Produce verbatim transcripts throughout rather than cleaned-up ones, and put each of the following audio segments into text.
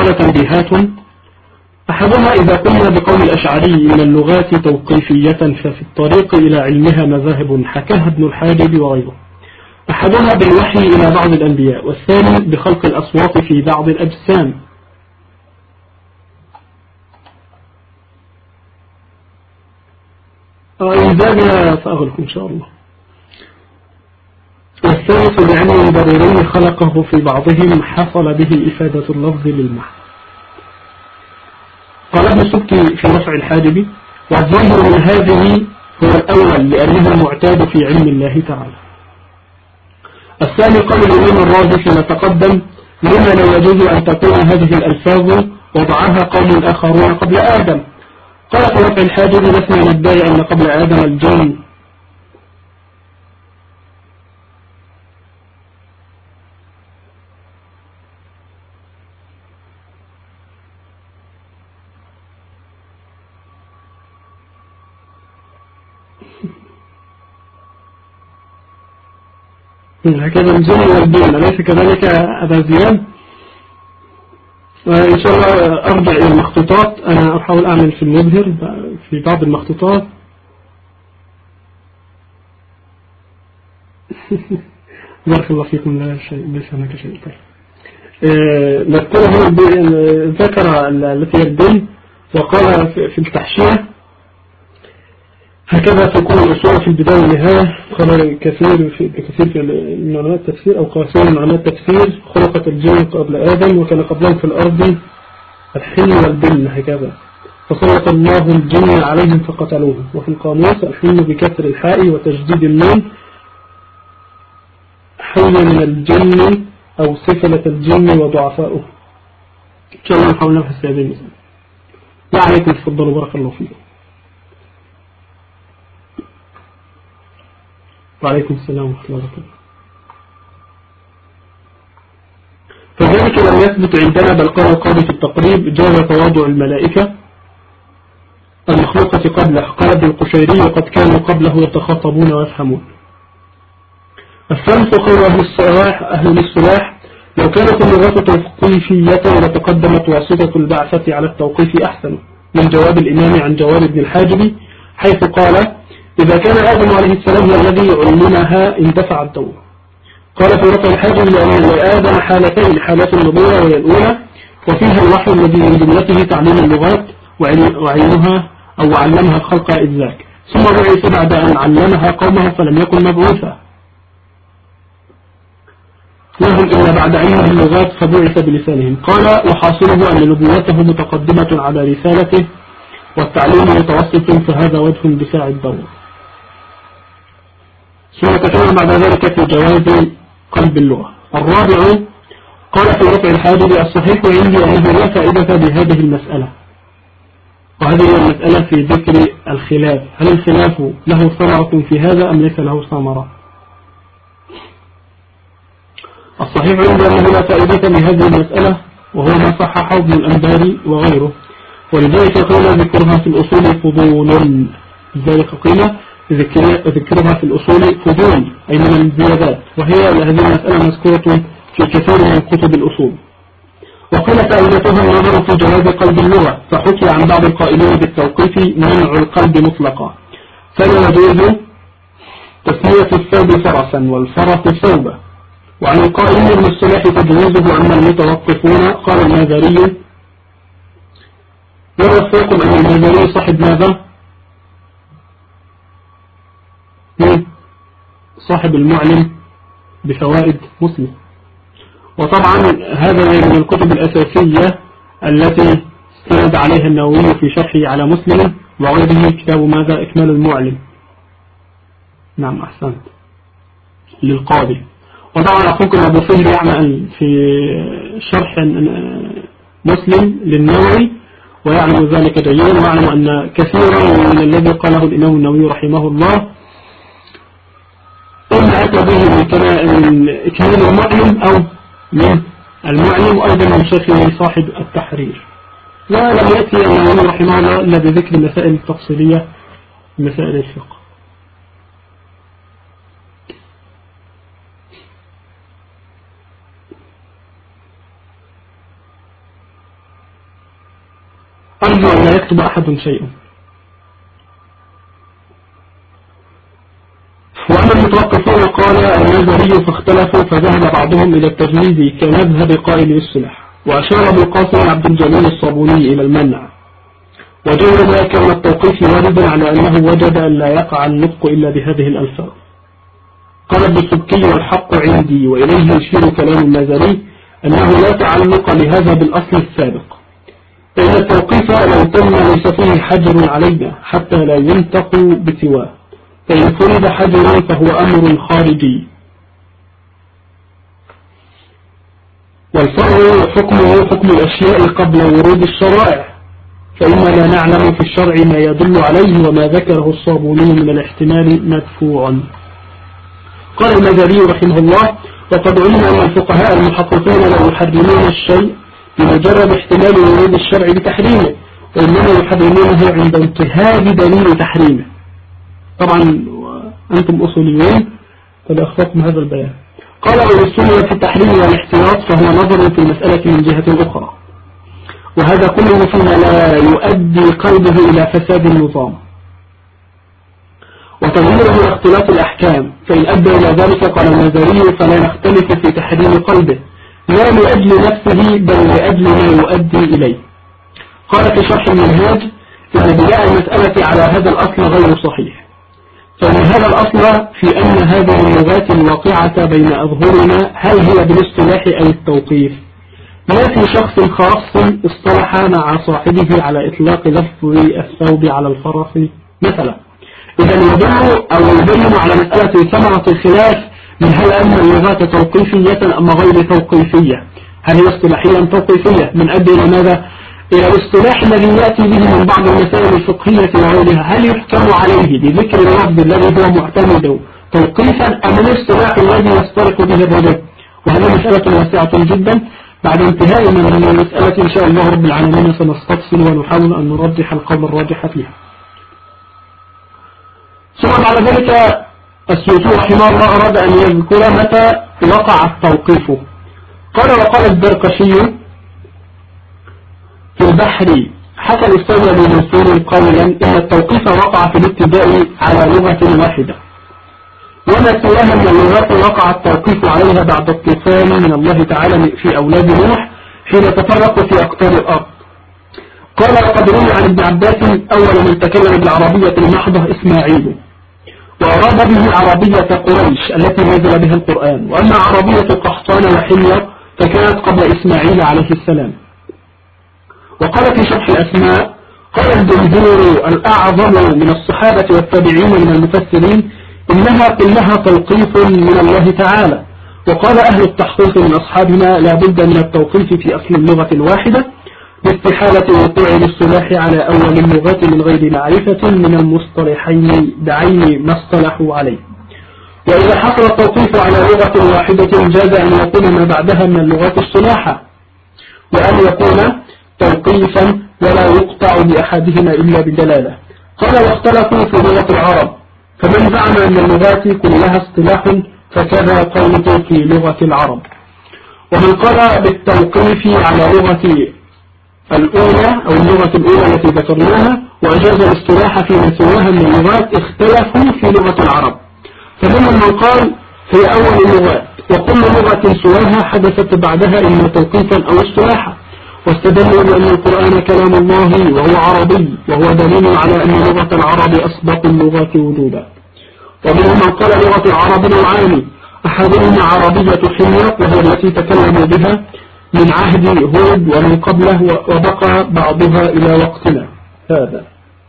قال تنبيهات. أحدها إذا قلنا بقول الأشعري إن اللغات توقيفية ففي الطريق إلى علمها مذاهب حكاها ابن الحاجب وغيره. أحدها بالوحي إلى بعض الأنبياء، والثاني بخلق الأصوات في بعض الأجسام. إن زاد فأغلق إن شاء الله. والثالث بعلم ضروري خلقه في بعضهم حصل به إفادة اللفظ للمعنى. قال ابن سبكي في رفع الحاجب: والظاهر من هذه هو الأول لأنه المعتاد في علم الله تعالى. الثاني قول الإمام الرازي فيما تقدم: لما لا يجوز أن تكون هذه الألفاظ وضعها قوم آخرون قبل آدم. قال في رفع الحاجب: لسنا ندعي أن قبل آدم الجن هكذا الجن والجن، أليس كذلك أبا زياد؟ وإن شاء الله أرجع إلى المخطوطات. أنا أحاول أعمل في المبهر في بعض المخطوطات. بارك الله فيكم. لا شيء، ليس هناك شيء. طيب نذكره ذكر التي يدين وقال في التحشية هكذا تكون الأصول في البداية والنهاية. قال كثير في كثير في علماء التفسير أو قاسين من علماء التفسير: خلقت الجن قبل آدم وكان قبلهم في الأرض الحل والبن هكذا، فسلط الله الجن عليهم فقتلوهم. وفي القاموس الحل بكسر الحاء وتجديد النون حي من الجن أو سفلة الجن وضعفاؤه. إن شاء الله نحاول نبحث في هذه المسألة. وعليكم تفضلوا بارك الله فيكم. وعليكم السلام ورحمة الله وبركاته. فذلك لم يثبت عندنا، بل قال القاضي في التقريب: جاز تواضع الملائكة المخلوقة قبله. قال ابن القشيري: وقد كانوا قبله يتخاطبون ويفهمون. الثالث قول أهل الصلاح أهل الصلاح: لو كانت اللغة توقيفية لتقدمت واسطة البعثة على التوقيف أحسن من جواب الإمام عن جواب ابن الحاجب، حيث قال: إذا كان آدم عليه السلام هو الذي علمها اندفع الدور. قال في رفع الحاجب: لأن لآدم حالتين: حالة النبوة وهي الأولى، وفيها الوحي الذي من جملته تعليم اللغات وعلمها أو علمها الخلق إذ ذاك، ثم بعث بعد أن علمها قومه فلم يكن مبعوثا لهم إلا بعد علمه اللغات فبعث بلسانهم. قال: وحاصله أن نبوته متقدمة على رسالته والتعليم متوسط، فهذا وجه اندفاع الدور. ثم تكلم بعد ذلك في جواز قلب اللغة. الرابع قال في رفع الحاجب: الصحيح عندي أنه لا فائدة بهذه المسألة. وهذه المسألة في ذكر الخلاف، هل الخلاف له ثمرة في هذا أم ليس له ثمرة؟ الصحيح عندي أنه لا فائدة بهذه المسألة، وهو ما صححه ابن الأنباري وغيره، ولذلك قيل ذكرها في الأصول فضول. لذلك قيل ذكرها في الأصول فضول، أي من الزيادات، وهي هذه المسألة مذكورة في كثير من كتب الأصول. وقيل فائدتها النظر في جواز قلب اللغة، فحكي عن بعض القائلين بالتوقيف منع القلب مطلقا، فلا يجوز تسمية الثوب فرسا والفرس ثوبا. وعن القائلين بالصلاح تجوزه أما المتوقفون. قال المازري: ووفاكم أن المازري صاحب ماذا؟ صاحب المعلم بفوائد مسلم. وطبعا هذا من الكتب الأساسية التي استند عليها النووي في شرحه على مسلم وغيره، كتاب ماذا؟ إكمال المعلم. نعم أحسنت، للقاضي. وطبعا أخوكم أبو فهر يعمل في شرح مسلم للنووي ويعلم ذلك جيدا، ويعلم أن كثيرا من الذي قاله الإمام النووي رحمه الله إما أتى به من إكمال المعلم أو من المعلم، وأيضا من شيخه صاحب التحرير. ولم يأتي النووي رحمه الله إلا بذكر مسائل التفصيلية مسائل الفقه. أرجو أن لا يكتب أحد شيئا. وأما المتوقفون قال النظري فاختلفوا، فذهب بعضهم إلى التجويز كمذهب قائل الصلح، وأشار أبو القاسم عبد الجليل الصابوني إلى المنع، وجور ذلك من التوقيف واردا على أنه وجد أن لا يقع النطق إلا بهذه الألفاظ. قال ابن السبكي والحق عندي، وإليه يشير كلام النظري أنه لا تعلق لهذا بالأصل السابق، فإن التوقيف لو تم ليس فيه حجر علينا حتى لا ينطق بسواه، فإن فرض حجر فهو أمر خارجي. والفرع حكمه حكم الأشياء قبل ورود الشرائع، فإنا لا نعلم في الشرع ما يدل عليه، وما ذكره الصابوني من الاحتمال مدفوع. قال النظري رحمه الله: وقد علم أن الفقهاء المحققين لا يحرمون الشيء بمجرد احتمال ورود الشرع بتحريمه، وإنما يحرمونه عند انتهاء دليل تحريمه. طبعا أنتم أصوليون فلأخذكم هذا البيان. قال: والسنة في التحريم والاحتياط فهو نظر في المسألة من جهة أخرى، وهذا كله فيما لا يؤدي قلبه إلى فساد النظام وتغييره واختلاف الأحكام، فإن أدى إلى ذلك قال النظري فلا نختلف في تحريم قلبه، لا لأجل نفسه بل لأجل ما يؤدي إليه. قال في شرح المنهاج: إن بناء المسألة على هذا الأصل غير صحيح، فإن هذا الأصل في أن هذه اللغات الواقعة بين أظهرنا هل هي بالاصطلاح أو التوقيف، لا في شخص خاص اصطلح مع صاحبه على إطلاق لفظ الثوب على الفرس مثلا. إذا يدل أو يبين على مسألة ثمرة الخلاف من هل أن اللغات توقيفية أم غير توقيفية، هل هي اصطلاحيا توقيفية، من أدى إلى ماذا؟ إلى الاصطلاح الذي يأتي به من بعض المسائل الفقهية وغيرها، هل يحكم عليه بذكر اللفظ الذي هو معتمد توقيفا أم الاصطلاح الذي يسترق به الرجل؟ وهذه مسألة واسعة جدا. بعد انتهاء من المسألة إن شاء الله رب العالمين سنستفصل ونحاول أن نرجح القول الراجح فيها. ثم بعد ذلك السيوطي رحمه الله أراد أن يذكر متى وقع التوقيف. قال: وقال الزرقشي في البحر: حكى الأستاذ أبو منصور قولا إن التوقيف وقع في الابتداء على لغة واحدة، وما سواها من اللغات وقع التوقيف عليها بعد الطوفان من الله تعالى في أولاد نوح حين تفرقوا في أقطار الأرض. قال: وقد روي عن ابن عباس أول من تكلم بالعربية المحضة إسماعيل، وأراد به عربية قريش التي نزل بها القرآن، وأما عربية قحطان وحمير فكانت قبل إسماعيل عليه السلام. وقال في شرح الأسماء: قال الجمهور الأعظم من الصحابة والتابعين من المفسرين إنها كلها توقيف من الله تعالى. وقال أهل التحقيق من أصحابنا لا بد من التوقيف في أصل اللغة الواحدة باستحالة وقوع الاصطلاح على أول اللغات من غير معرفة من المصطلحين بعين ما اصطلحوا عليه. وإذا حصل التوقيف على لغة واحدة جاز أن يكون ما بعدها من اللغات اصطلاحا، وأن يكون توقيفا ولا يقطع بأحدهما إلا بدلالة. قال: واختلفوا في لغة العرب، فمن زعم أن اللغات كلها اصطلاح فكذا قوله في لغة العرب. ومن قال بالتوقيف على لغة الأولى أو اللغة الأولى التي ذكرناها وأجاز الاصطلاح فيما سواها من اللغات اختلفوا في لغة العرب، فمنهم من قال هي أول اللغات وكل لغة سواها حدثت بعدها إما توقيفا أو اصطلاحا، واستدلوا بأن القرآن كلام الله وهو عربي، وهو دليل على أن لغة العرب أسبق اللغات وجودا. ومنهم من قال لغة العرب نوعان، أحدهما عربية حمير وهي التي تكلموا بها من عهد هود ومن قبله وبقى بعضها إلى وقتنا هذا،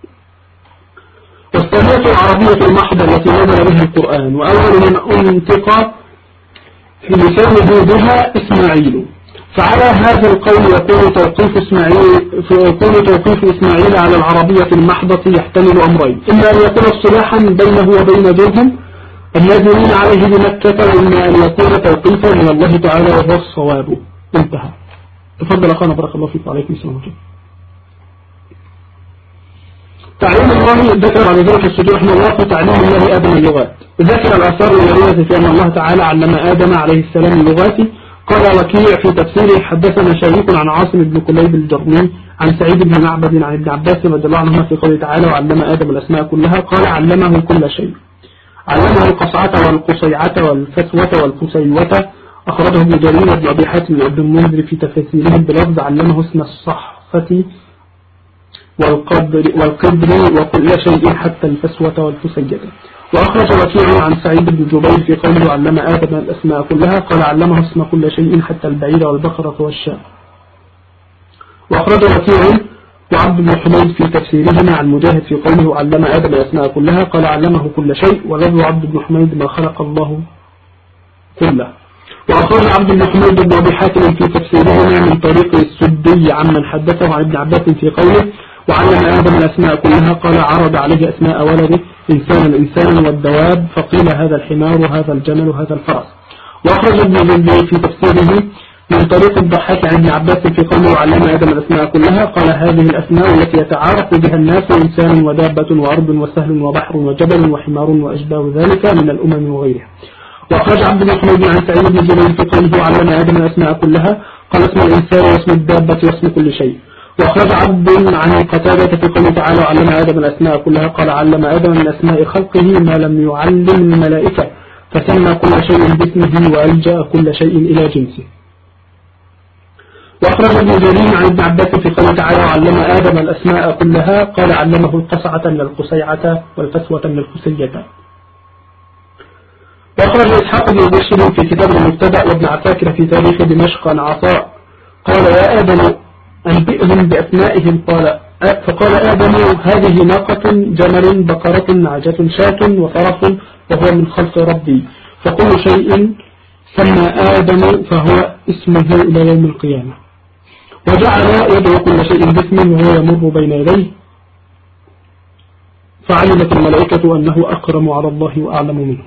والثانية العربية المحضة التي نزل بها القرآن، وأول من أنطق في لسانه بها إسماعيل. فعلى هذا القول يكون توقيف إسماعيل يكون توقيف إسماعيل على العربية المحضة يحتمل أمرين: إما أن يكون اصطلاحا بينه وبين زوجهم النازلين عليه بمكة، وإما أن يكون توقيفا من الله تعالى وهو الصواب. انتهى. تفضل أخانا بارك الله فيك وعليكم السلام عليكم. تعليم الله ذكر على ذلك السجود رحمه الله تعليم الله آدم اللغات، ذكر الآثار الوارده في أن الله تعالى علم آدم عليه السلام اللغات. قال وكيع في تفسيره: حدثنا شريك عن عاصم بن كليب الجرمي عن سعيد بن معبد عن ابن عباس رضي الله عنهما في قوله تعالى وعلم آدم الأسماء كلها قال علمه كل شيء. علمه القصعة والقصيعة والفسوة والفسيوة. أخرجه ابن جرير وابن أبي حاتم وابن المنذر في تفاسيرهم بلفظ علمه اسم الصحفة والقدر, والقدر وكل شيء حتى الفسوة والفسية. وأخرج وكيع عن سعيد بن جبير في قوله علم آدم الأسماء كلها قال علمه اسم كل شيء حتى البعير والبقرة والشاة. وأخرج وكيع وعبد بن حميد في تفسيرهما عن مجاهد في قوله علم آدم الأسماء كلها قال علمه كل شيء ولفظ عبد بن حميد ما خلق الله كله. وأخرج عبد بن حميد بن أبي حاتم في تفسيرهما من طريق السدي عمن حدثه عن ابن عباس في قوله وعلم آدم الأسماء كلها قال عرض عليه أسماء ولده إنسانا إنسانا والدواب فقيل هذا الحمار وهذا الجمل وهذا الفرس. وأخرج ابن جندي في تفسيره من طريق الضحاك عن ابن عباس في قوله وعلم آدم الأسماء كلها قال هذه الأسماء التي يتعارف بها الناس إنسان ودابة وأرض وسهل وبحر وجبل وحمار وأشباه ذلك من الأمم وغيرها. وأخرج عبد بن حميد عن سعيد بن جبير في قوله علم آدم الأسماء كلها قال اسم الإنسان واسم الدابة واسم كل شيء. وأخرج عبد عن قتادة في قوله تعالى علم آدم الأسماء كلها قال علم آدم من أسماء خلقه ما لم يعلم الملائكة فسمى كل شيء باسمه وألجأ كل شيء إلى جنسه. وأخرج ابن جرير عن ابن عباس في قوله تعالى علم آدم الأسماء كلها قال علمه القصعة من القصيعة والفسوة من الفسية. وأخرج إسحاق بن بشر في كتاب المبتدأ وابن عساكر في تاريخ دمشق عن عطاء قال يا آدم أنبئهم بأسمائهم قال فقال آدم هذه ناقة جمل بقرة نعجة شاة وفرس وهو من خلق ربي فكل شيء سمى آدم فهو اسمه إلى يوم القيامة. وجعل يدعو كل شيء باسمه وهو يمر بين يديه فعلمت الملائكة أنه أكرم على الله وأعلم منه.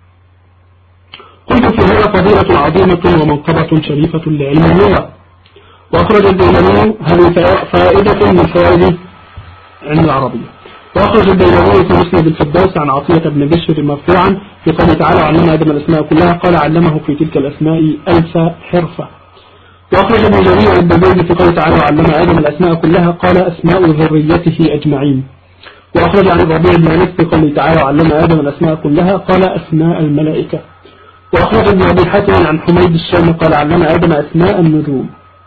قلت في هذا فضيلة عظيمة ومنقبة شريفة لعلم اللغة. وأخرج الديلمي هذه فائدة من فوائد علم العربية. وأخرج الديلمي في مسند الفردوس عن عطية بن بشر مرفوعا في قوله تعالى علم آدم الأسماء كلها قال علمه في تلك الأسماء ألف حرفة. وأخرج ابن جرير الدبيب في قوله تعالى علم آدم الأسماء كلها قال أسماء ذريته أجمعين. وأخرج عن الربيع بن أنس في قوله تعالى علم آدم الأسماء كلها قال أسماء الملائكة. وأخرج ابن أبي حاتم عن حميد الشام قال علم آدم أسماء النجوم.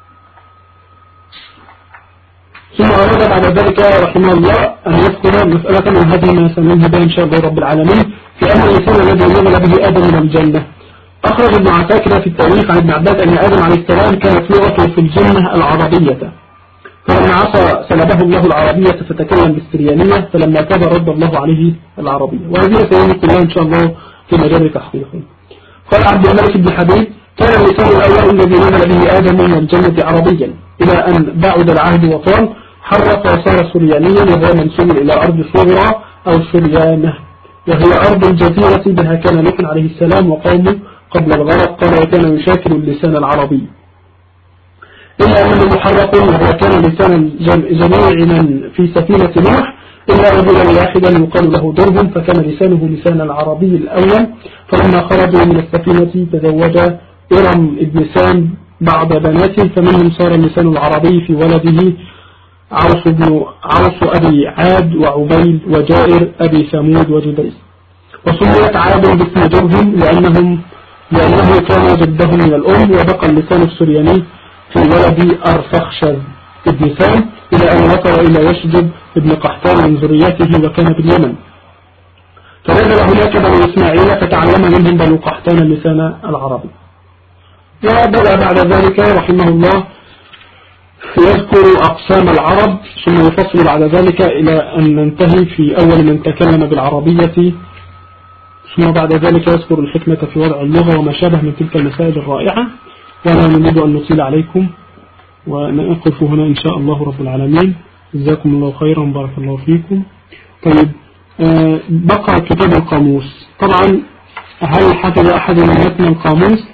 ثم أراد بعد ذلك رحمه الله أن يذكر مسألة من هذه ما سننهي بها إن شاء الله رب العالمين في أن الإنسان الذي نزل به آدم من الجنة. أخرج ابن عساكر في التاريخ عن ابن عباس أن آدم عليه السلام كانت لغته في الجنة العربية فلما عصى سلبه الله العربية فتكلم بالسريانية فلما تاب رد الله عليه العربية. وهذه سيئة كلها إن شاء الله في مجال تحقيقه. قال عبد الملك بن حبيب كان اللسان الأول الذي نزل به آدم من الجنة عربيا إلى أن بعد العهد وطال حرف وصار سريانيا وهو منسوب إلى أرض صغرى أو سريانة وهي أرض الجزيرة بها كان نوح عليه السلام وقومه قبل الغرق قال وكان يشاكل اللسان العربي إلا أنه محرق وهو كان لسان جميع من في سفينة نوح إلا رجلا واحدا يقال له درهم فكان لسانه لسان العربي الأول فلما خرجوا من السفينة تزوج إرم ابن سام بعض بناته فمنهم صار اللسان العربي في ولده عوص بن عوص أبي عاد وعبيد وجائر أبي ثمود وجبيس. وسميت عاد باسم درهم لأنهم لأنه كان جدهم من الأم وبقى اللسان السرياني في ولد أرفخشد ابن سام إلى أن وصل إلى يشجب ابن قحطان من ذريته وكان باليمن فنزل هناك بنو إسماعيل فتعلم منهم بنو قحطان اللسان العربي. وبدأ بعد ذلك رحمه الله يذكر أقسام العرب ثم يفصل بعد ذلك إلى أن ننتهي في أول من تكلم بالعربية ثم بعد ذلك يذكر الحكمة في وضع اللغة وما شابه من تلك المسائل الرائعة. ولا نريد أن نطيل عليكم ونقف هنا إن شاء الله رب العالمين. جزاكم الله خيرا بارك الله فيكم. طيب بقى كتاب القاموس. طبعا هل حفظ أحد من متن القاموس؟